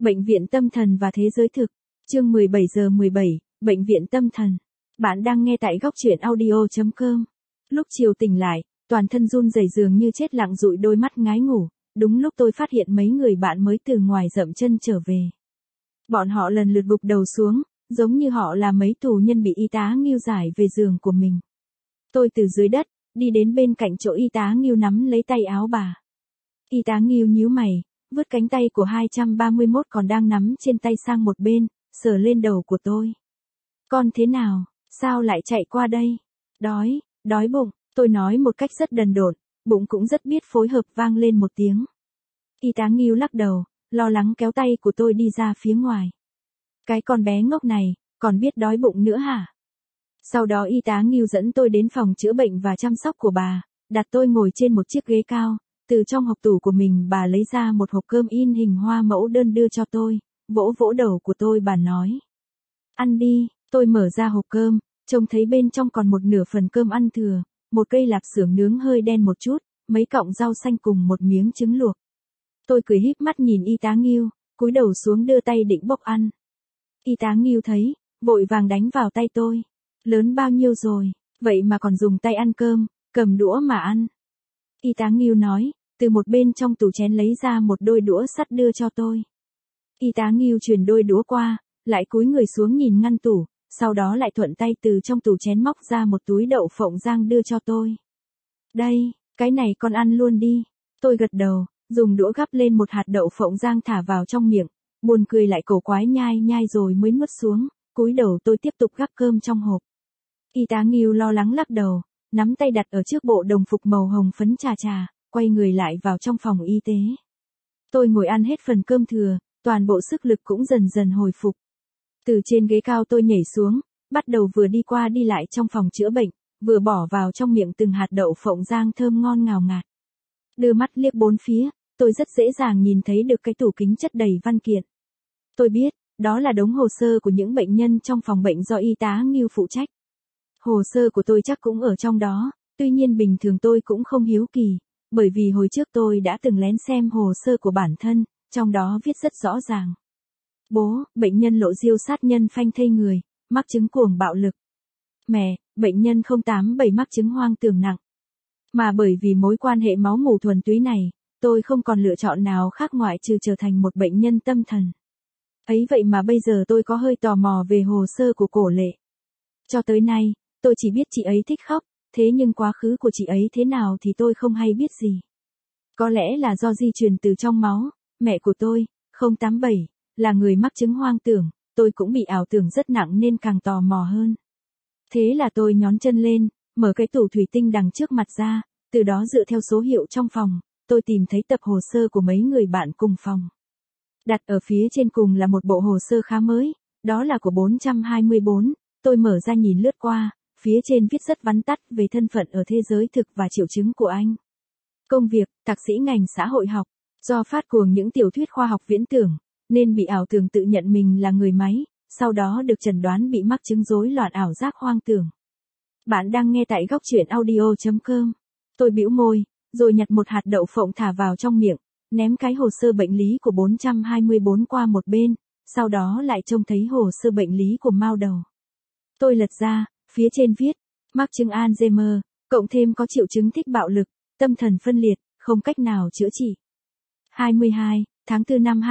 Bệnh viện tâm thần và thế giới thực. Chương 17:17, Bệnh viện tâm thần. Bạn đang nghe tại góc truyện audio.com. Lúc chiều tỉnh lại, toàn thân run rẩy dường như chết lặng dụi đôi mắt ngái ngủ. Đúng lúc tôi phát hiện mấy người bạn mới từ ngoài dậm chân trở về. Bọn họ lần lượt gục đầu xuống, giống như họ là mấy tù nhân bị y tá Ngưu giải về giường của mình. Tôi từ dưới đất, đi đến bên cạnh chỗ y tá Ngưu nắm lấy tay áo bà. Y tá Ngưu nhíu mày, vứt cánh tay của 231 còn đang nắm trên tay sang một bên, sờ lên đầu của tôi. Con thế nào, sao lại chạy qua đây? Đói bụng, tôi nói một cách rất đần độn, bụng cũng rất biết phối hợp vang lên một tiếng. Y tá Ngưu lắc đầu, lo lắng kéo tay của tôi đi ra phía ngoài. Cái con bé ngốc này, còn biết đói bụng nữa hả? Sau đó y tá Ngưu dẫn tôi đến phòng chữa bệnh và chăm sóc của bà, đặt tôi ngồi trên một chiếc ghế cao. Từ trong hộp tủ của mình bà lấy ra một hộp cơm in hình hoa mẫu đơn đưa cho tôi, vỗ vỗ đầu của tôi bà nói. Ăn đi, tôi mở ra hộp cơm, trông thấy bên trong còn một nửa phần cơm ăn thừa, một cây lạp xưởng nướng hơi đen một chút, mấy cọng rau xanh cùng một miếng trứng luộc. Tôi cười híp mắt nhìn y tá Ngưu, cúi đầu xuống đưa tay định bốc ăn. Y tá Ngưu thấy, vội vàng đánh vào tay tôi. Lớn bao nhiêu rồi, vậy mà còn dùng tay ăn cơm, cầm đũa mà ăn. Y tá Ngưu nói, từ một bên trong tủ chén lấy ra một đôi đũa sắt đưa cho tôi. Y tá Ngưu chuyển đôi đũa qua, lại cúi người xuống nhìn ngăn tủ, sau đó lại thuận tay từ trong tủ chén móc ra một túi đậu phộng rang đưa cho tôi. Đây, cái này con ăn luôn đi. Tôi gật đầu, dùng đũa gắp lên một hạt đậu phộng rang thả vào trong miệng, buồn cười lại cổ quái nhai nhai rồi mới nuốt xuống, cúi đầu tôi tiếp tục gắp cơm trong hộp. Y tá Ngưu lo lắng lắc đầu, nắm tay đặt ở trước bộ đồng phục màu hồng phấn trà, quay người lại vào trong phòng y tế. Tôi ngồi ăn hết phần cơm thừa, toàn bộ sức lực cũng dần dần hồi phục. Từ trên ghế cao tôi nhảy xuống, bắt đầu vừa đi qua đi lại trong phòng chữa bệnh, vừa bỏ vào trong miệng từng hạt đậu phộng rang thơm ngon ngào ngạt. Đưa mắt liếc bốn phía, tôi rất dễ dàng nhìn thấy được cái tủ kính chất đầy văn kiện. Tôi biết, đó là đống hồ sơ của những bệnh nhân trong phòng bệnh do y tá Ngưu phụ trách. Hồ sơ của tôi chắc cũng ở trong đó, tuy nhiên bình thường tôi cũng không hiếu kỳ, bởi vì hồi trước tôi đã từng lén xem hồ sơ của bản thân, trong đó viết rất rõ ràng. Bố, bệnh nhân lộ diêu sát nhân phanh thây người, mắc chứng cuồng bạo lực. Mẹ, bệnh nhân 087 mắc chứng hoang tưởng nặng. Mà bởi vì mối quan hệ máu mủ thuần túy này, tôi không còn lựa chọn nào khác ngoại trừ trở thành một bệnh nhân tâm thần. Ấy vậy mà bây giờ tôi có hơi tò mò về hồ sơ của Cổ Lệ. Cho tới nay, tôi chỉ biết chị ấy thích khóc, thế nhưng quá khứ của chị ấy thế nào thì tôi không hay biết gì. Có lẽ là do di truyền từ trong máu, mẹ của tôi, 087, là người mắc chứng hoang tưởng, tôi cũng bị ảo tưởng rất nặng nên càng tò mò hơn. Thế là tôi nhón chân lên, mở cái tủ thủy tinh đằng trước mặt ra, từ đó dựa theo số hiệu trong phòng, tôi tìm thấy tập hồ sơ của mấy người bạn cùng phòng. Đặt ở phía trên cùng là một bộ hồ sơ khá mới, đó là của 424, tôi mở ra nhìn lướt qua, phía trên viết rất vắn tắt về thân phận ở thế giới thực và triệu chứng của anh. Công việc, thạc sĩ ngành xã hội học, do phát cuồng những tiểu thuyết khoa học viễn tưởng, nên bị ảo tưởng tự nhận mình là người máy, sau đó được chẩn đoán bị mắc chứng rối loạn ảo giác hoang tưởng. Bạn đang nghe tại góc truyện audio.com. Tôi bĩu môi, rồi nhặt một hạt đậu phộng thả vào trong miệng, ném cái hồ sơ bệnh lý của 424 qua một bên, sau đó lại trông thấy hồ sơ bệnh lý của Mao Đầu. Tôi lật ra, phía trên viết, mắc chứng Alzheimer, cộng thêm có triệu chứng thích bạo lực, tâm thần phân liệt, không cách nào chữa trị. 22, tháng 4 năm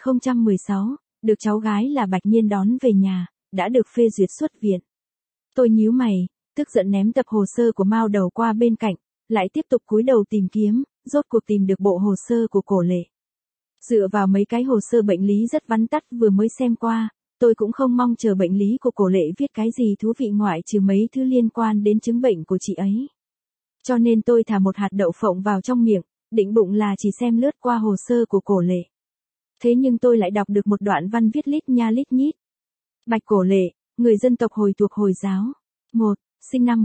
2016, được cháu gái là Bạch Nhiên đón về nhà, đã được phê duyệt xuất viện. Tôi nhíu mày, tức giận ném tập hồ sơ của Mao Đầu qua bên cạnh, lại tiếp tục cúi đầu tìm kiếm, rốt cuộc tìm được bộ hồ sơ của Cổ Lệ. Dựa vào mấy cái hồ sơ bệnh lý rất vắn tắt vừa mới xem qua, tôi cũng không mong chờ bệnh lý của Cổ Lệ viết cái gì thú vị ngoại trừ mấy thứ liên quan đến chứng bệnh của chị ấy. Cho nên tôi thả một hạt đậu phộng vào trong miệng, định bụng là chỉ xem lướt qua hồ sơ của Cổ Lệ. Thế nhưng tôi lại đọc được một đoạn văn viết lít nha lít nhít. Bạch Cổ Lệ, người dân tộc Hồi thuộc Hồi giáo. 1. Sinh năm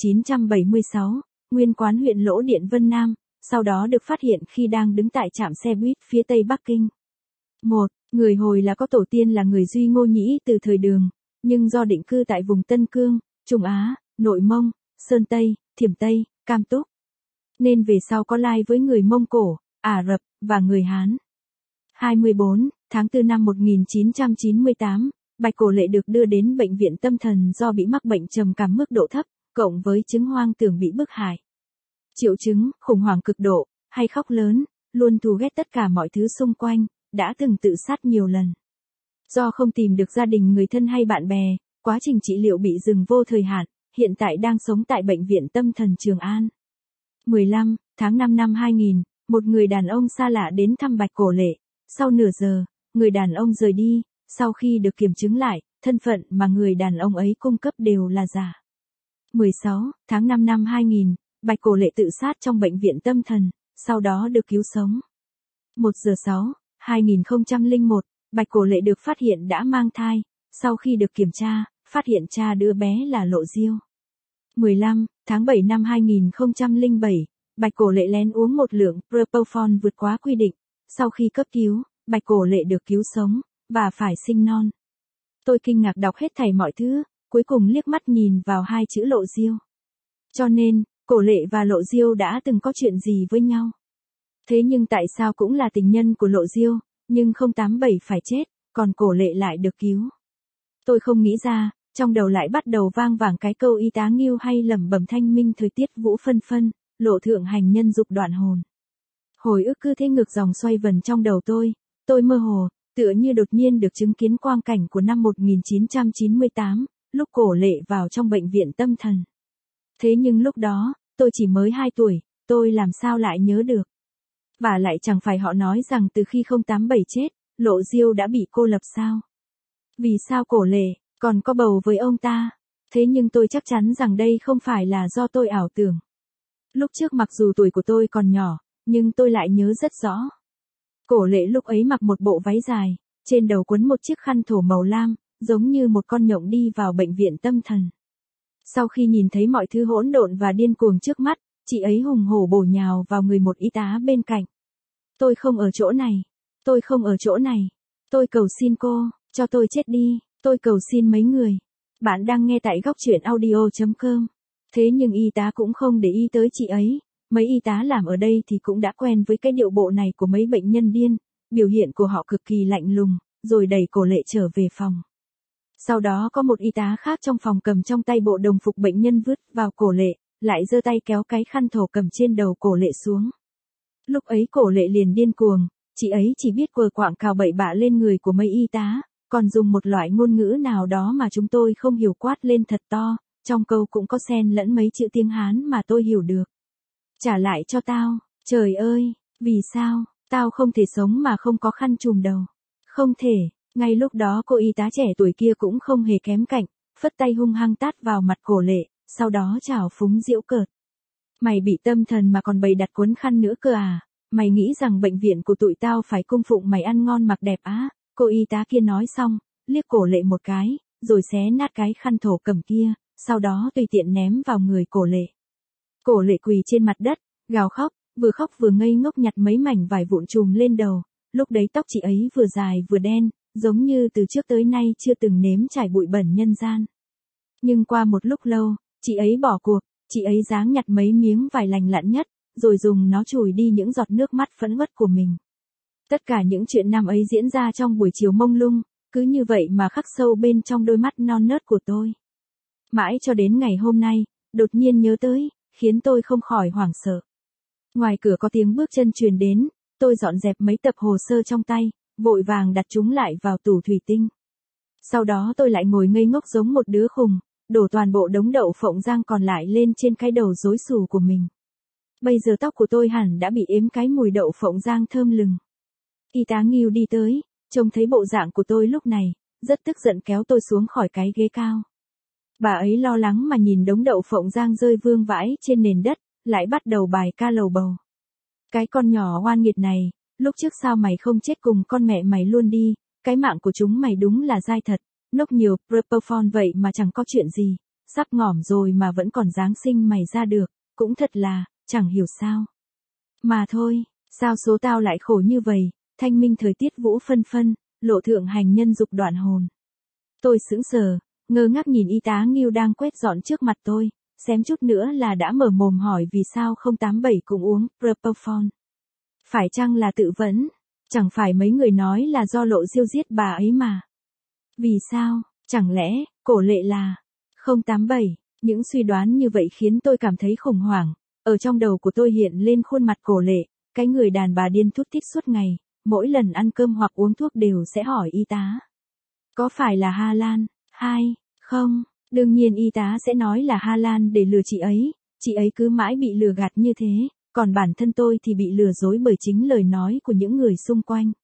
1976, nguyên quán huyện Lỗ Điện Vân Nam, sau đó được phát hiện khi đang đứng tại trạm xe buýt phía tây Bắc Kinh. 1. Người Hồi là có tổ tiên là người Duy Ngô Nhĩ từ thời Đường, nhưng do định cư tại vùng Tân Cương, Trung Á, Nội Mông, Sơn Tây, Thiểm Tây, Cam Túc, nên về sau có lai với người Mông Cổ, Ả Rập, và người Hán. 24. tháng 4 năm 1998, Bạch Cổ Lệ được đưa đến bệnh viện tâm thần do bị mắc bệnh trầm cảm mức độ thấp, cộng với chứng hoang tưởng bị bức hại. Triệu chứng, khủng hoảng cực độ, hay khóc lớn, luôn thù ghét tất cả mọi thứ xung quanh, đã từng tự sát nhiều lần. Do không tìm được gia đình người thân hay bạn bè, quá trình trị liệu bị dừng vô thời hạn, hiện tại đang sống tại bệnh viện tâm thần Trường An. 15 tháng 5 năm 2000, một người đàn ông xa lạ đến thăm Bạch Cổ Lệ. Sau nửa giờ, người đàn ông rời đi, sau khi được kiểm chứng lại, thân phận mà người đàn ông ấy cung cấp đều là giả. 16 tháng 5 năm 2000, Bạch Cổ Lệ tự sát trong bệnh viện tâm thần, sau đó được cứu sống. 1/6/2001, Bạch Cổ Lệ được phát hiện đã mang thai, sau khi được kiểm tra, phát hiện cha đứa bé là Lộ Diêu. 15 tháng 7 năm 2007, Bạch Cổ Lệ lén uống một lượng propofol vượt quá quy định, sau khi cấp cứu, Bạch Cổ Lệ được cứu sống, và phải sinh non. Tôi kinh ngạc đọc hết thảy mọi thứ, cuối cùng liếc mắt nhìn vào hai chữ Lộ Diêu. Cho nên, Cổ Lệ và Lộ Diêu đã từng có chuyện gì với nhau. Thế nhưng tại sao cũng là tình nhân của Lộ Diêu, nhưng 087 phải chết, còn Cổ Lệ lại được cứu. Tôi không nghĩ ra, trong đầu lại bắt đầu vang vẳng cái câu y tá Nghiêu hay lẩm bẩm thanh minh thời tiết vũ phân phân, lộ thượng hành nhân dục đoạn hồn. Hồi ức cứ thế ngược dòng xoay vần trong đầu tôi mơ hồ, tựa như đột nhiên được chứng kiến quang cảnh của năm 1998, lúc Cổ Lệ vào trong bệnh viện tâm thần. Thế nhưng lúc đó, tôi chỉ mới 2 tuổi, tôi làm sao lại nhớ được. Và lại chẳng phải họ nói rằng từ khi 087 chết, Lộ Diêu đã bị cô lập sao? Vì sao Cổ Lệ còn có bầu với ông ta? Thế nhưng tôi chắc chắn rằng đây không phải là do tôi ảo tưởng. Lúc trước mặc dù tuổi của tôi còn nhỏ, nhưng tôi lại nhớ rất rõ. Cổ Lệ lúc ấy mặc một bộ váy dài, trên đầu quấn một chiếc khăn thổ màu lam, giống như một con nhộng đi vào bệnh viện tâm thần. Sau khi nhìn thấy mọi thứ hỗn độn và điên cuồng trước mắt, chị ấy hùng hổ bổ nhào vào người một y tá bên cạnh. Tôi không ở chỗ này. Tôi không ở chỗ này. Tôi cầu xin cô, cho tôi chết đi. Tôi cầu xin mấy người. Bạn đang nghe tại góc truyện audio.com. Thế nhưng y tá cũng không để ý tới chị ấy. Mấy y tá làm ở đây thì cũng đã quen với cái điệu bộ này của mấy bệnh nhân điên. Biểu hiện của họ cực kỳ lạnh lùng, rồi đẩy Cổ Lệ trở về phòng. Sau đó có một y tá khác trong phòng cầm trong tay bộ đồng phục bệnh nhân vứt vào Cổ Lệ, lại giơ tay kéo cái khăn thổ cầm trên đầu Cổ Lệ xuống. Lúc ấy Cổ Lệ liền điên cuồng, chị ấy chỉ biết quờ quạng cào bậy bạ lên người của mấy y tá, còn dùng một loại ngôn ngữ nào đó mà chúng tôi không hiểu quát lên thật to, trong câu cũng có xen lẫn mấy chữ tiếng Hán mà tôi hiểu được. Trả lại cho tao, trời ơi, vì sao, tao không thể sống mà không có khăn trùm đầu. Không thể, ngay lúc đó cô y tá trẻ tuổi kia cũng không hề kém cạnh, phất tay hung hăng tát vào mặt Cổ Lệ, sau đó trào phúng giễu cợt. Mày bị tâm thần mà còn bày đặt cuốn khăn nữa cơ à, mày nghĩ rằng bệnh viện của tụi tao phải cung phụng mày ăn ngon mặc đẹp á, cô y tá kia nói xong, liếc Cổ Lệ một cái, rồi xé nát cái khăn thổ cẩm kia, sau đó tùy tiện ném vào người Cổ Lệ. Cổ Lệ quỳ trên mặt đất, gào khóc vừa ngây ngốc nhặt mấy mảnh vải vụn trùm lên đầu, lúc đấy tóc chị ấy vừa dài vừa đen, giống như từ trước tới nay chưa từng nếm trải bụi bẩn nhân gian. Nhưng qua một lúc lâu, chị ấy bỏ cuộc, chị ấy giáng nhặt mấy miếng vải lành lặn nhất, rồi dùng nó chùi đi những giọt nước mắt phẫn uất của mình. Tất cả những chuyện năm ấy diễn ra trong buổi chiều mông lung, cứ như vậy mà khắc sâu bên trong đôi mắt non nớt của tôi. Mãi cho đến ngày hôm nay, đột nhiên nhớ tới, khiến tôi không khỏi hoảng sợ. Ngoài cửa có tiếng bước chân truyền đến, tôi dọn dẹp mấy tập hồ sơ trong tay, vội vàng đặt chúng lại vào tủ thủy tinh. Sau đó tôi lại ngồi ngây ngốc giống một đứa khùng, đổ toàn bộ đống đậu phộng rang còn lại lên trên cái đầu rối xù của mình. Bây giờ tóc của tôi hẳn đã bị ếm cái mùi đậu phộng rang thơm lừng. Y tá Nghiêu đi tới, trông thấy bộ dạng của tôi lúc này, rất tức giận kéo tôi xuống khỏi cái ghế cao. Bà ấy lo lắng mà nhìn đống đậu phộng rang rơi vương vãi trên nền đất, lại bắt đầu bài ca lầu bầu. Cái con nhỏ oan nghiệt này, lúc trước sao mày không chết cùng con mẹ mày luôn đi, cái mạng của chúng mày đúng là dai thật, nốc nhiều propofol vậy mà chẳng có chuyện gì, sắp ngỏm rồi mà vẫn còn dáng sinh mày ra được, cũng thật là, chẳng hiểu sao. Mà thôi, sao số tao lại khổ như vậy, thanh minh thời tiết vũ phân phân, lộ thượng hành nhân dục đoạn hồn. Tôi sững sờ, ngơ ngác nhìn y tá Nghiêu đang quét dọn trước mặt tôi, xém chút nữa là đã mở mồm hỏi vì sao 087 cũng uống propofol. Phải chăng là tự vấn? Chẳng phải mấy người nói là do Lộ Diêu giết bà ấy mà. Vì sao, chẳng lẽ, Cổ Lệ là 087, những suy đoán như vậy khiến tôi cảm thấy khủng hoảng. Ở trong đầu của tôi hiện lên khuôn mặt Cổ Lệ, cái người đàn bà điên thút thít suốt ngày, mỗi lần ăn cơm hoặc uống thuốc đều sẽ hỏi y tá. Có phải là Hà Lan, hay không? Đương nhiên y tá sẽ nói là Hà Lan để lừa chị ấy cứ mãi bị lừa gạt như thế, còn bản thân tôi thì bị lừa dối bởi chính lời nói của những người xung quanh.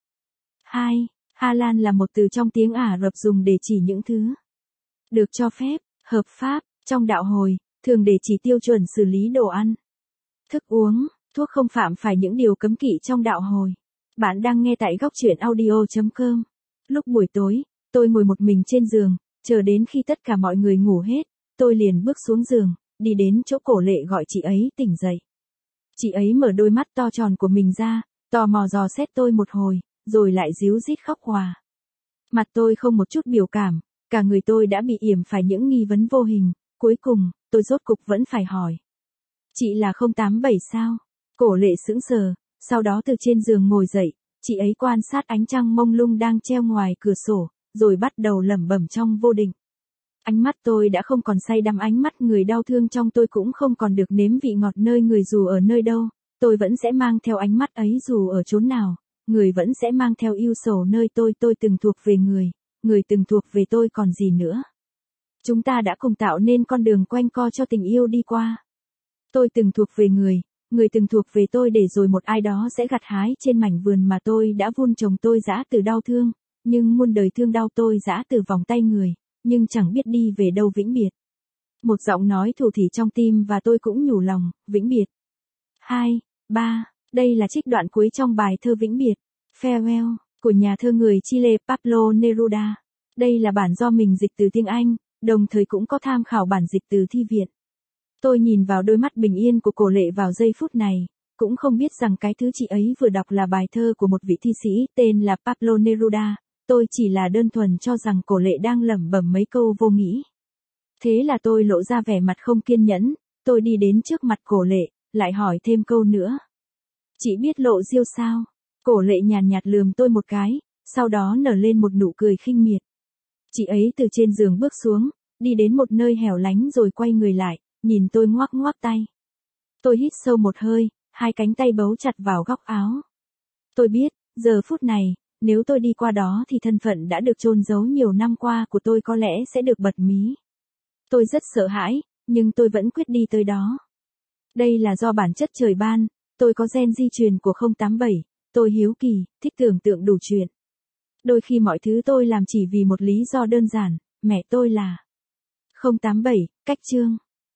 Hà Lan là một từ trong tiếng Ả Rập dùng để chỉ những thứ được cho phép, hợp pháp, trong đạo Hồi, thường để chỉ tiêu chuẩn xử lý đồ ăn, thức uống, thuốc không phạm phải những điều cấm kỵ trong đạo Hồi. Bạn đang nghe tại góc truyện audio.com. Lúc buổi tối, tôi ngồi một mình trên giường, chờ đến khi tất cả mọi người ngủ hết, tôi liền bước xuống giường, đi đến chỗ Cổ Lệ gọi chị ấy tỉnh dậy. Chị ấy mở đôi mắt to tròn của mình ra, tò mò dò xét tôi một hồi, rồi lại ríu rít khóc òa. Mặt tôi không một chút biểu cảm, cả người tôi đã bị yểm phải những nghi vấn vô hình, cuối cùng, tôi rốt cục vẫn phải hỏi. Chị là 087 sao? Cổ Lệ sững sờ, sau đó từ trên giường ngồi dậy, chị ấy quan sát ánh trăng mông lung đang treo ngoài cửa sổ, rồi bắt đầu lẩm bẩm trong vô định. Ánh mắt tôi đã không còn say đắm, ánh mắt người đau thương trong tôi cũng không còn được nếm vị ngọt nơi người, dù ở nơi đâu, tôi vẫn sẽ mang theo ánh mắt ấy, dù ở chốn nào, người vẫn sẽ mang theo ưu sầu nơi tôi từng thuộc về người từng thuộc về tôi còn gì nữa. Chúng ta đã cùng tạo nên con đường quanh co cho tình yêu đi qua. Tôi từng thuộc về người từng thuộc về tôi, để rồi một ai đó sẽ gặt hái trên mảnh vườn mà tôi đã vun trồng. Tôi dã từ đau thương, nhưng muôn đời thương đau, tôi dã từ vòng tay người, nhưng chẳng biết đi về đâu vĩnh biệt. Một giọng nói thủ thỉ trong tim và tôi cũng nhủ lòng, vĩnh biệt. 2, 3, đây là trích đoạn cuối trong bài thơ Vĩnh biệt, Farewell, của nhà thơ người Chile Pablo Neruda. Đây là bản do mình dịch từ tiếng Anh, đồng thời cũng có tham khảo bản dịch từ thi viện. Tôi nhìn vào đôi mắt bình yên của Cổ Lệ vào giây phút này, cũng không biết rằng cái thứ chị ấy vừa đọc là bài thơ của một vị thi sĩ tên là Pablo Neruda. Tôi chỉ là đơn thuần cho rằng Cổ Lệ đang lẩm bẩm mấy câu vô nghĩa. Thế là tôi lộ ra vẻ mặt không kiên nhẫn, tôi đi đến trước mặt Cổ Lệ, lại hỏi thêm câu nữa. Chị biết Lộ Diêu sao? Cổ Lệ nhàn nhạt lườm tôi một cái, sau đó nở lên một nụ cười khinh miệt. Chị ấy từ trên giường bước xuống, đi đến một nơi hẻo lánh rồi quay người lại, nhìn tôi ngoắc ngoắc tay. Tôi hít sâu một hơi, hai cánh tay bấu chặt vào góc áo. Tôi biết, giờ phút này, nếu tôi đi qua đó thì thân phận đã được chôn giấu nhiều năm qua của tôi có lẽ sẽ được bật mí. Tôi rất sợ hãi, nhưng tôi vẫn quyết đi tới đó. Đây là do bản chất trời ban, tôi có gen di truyền của 087, tôi hiếu kỳ, thích tưởng tượng đủ chuyện. Đôi khi mọi thứ tôi làm chỉ vì một lý do đơn giản, mẹ tôi là 087, cách chương.